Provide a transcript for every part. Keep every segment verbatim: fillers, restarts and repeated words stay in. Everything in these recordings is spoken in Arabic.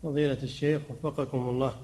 فضيلة الشيخ وفقكم الله،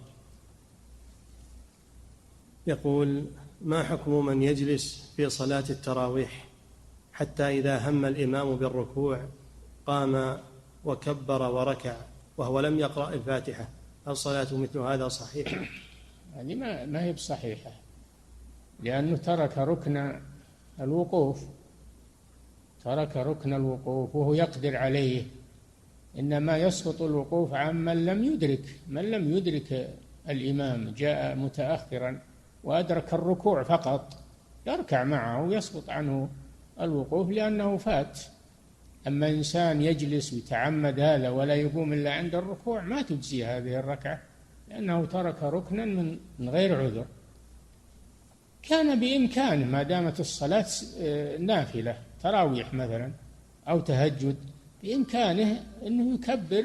يقول: ما حكم من يجلس في صلاة التراويح حتى إذا هم الإمام بالركوع قام وكبر وركع وهو لم يقرأ الفاتحة، هل صلاته مثل هذا صحيحة؟ هذه ما ما هي بصحيحة، لأنه ترك ركن الوقوف، ترك ركن الوقوف وهو يقدر عليه. إنما يسقط الوقوف عمن لم يدرك، من لم يدرك الإمام جاء متأخرا وأدرك الركوع فقط يركع معه ويسقط عنه الوقوف لأنه فات. أما إنسان يجلس ويتعمد هذا ولا يقوم إلا عند الركوع ما تجزي هذه الركعة، لأنه ترك ركنا من غير عذر. كان بإمكانه ما دامت الصلاة نافلة تراويح مثلا أو تهجد، بإمكانه أنه يكبر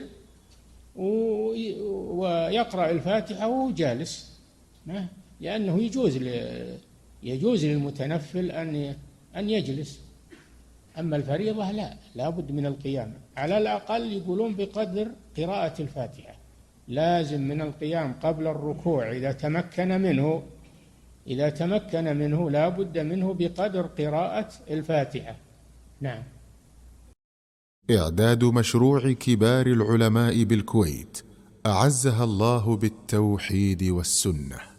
ويقرأ الفاتحة وهو جالس، لأنه يجوز يجوز للمتنفل أن أن يجلس. أما الفريضة لا، لا بد من القيام، على الأقل يقولون بقدر قراءة الفاتحة، لازم من القيام قبل الركوع إذا تمكن منه، إذا تمكن منه لا بد منه بقدر قراءة الفاتحة. نعم. إعداد مشروع كبار العلماء بالكويت أعزها الله بالتوحيد والسنة.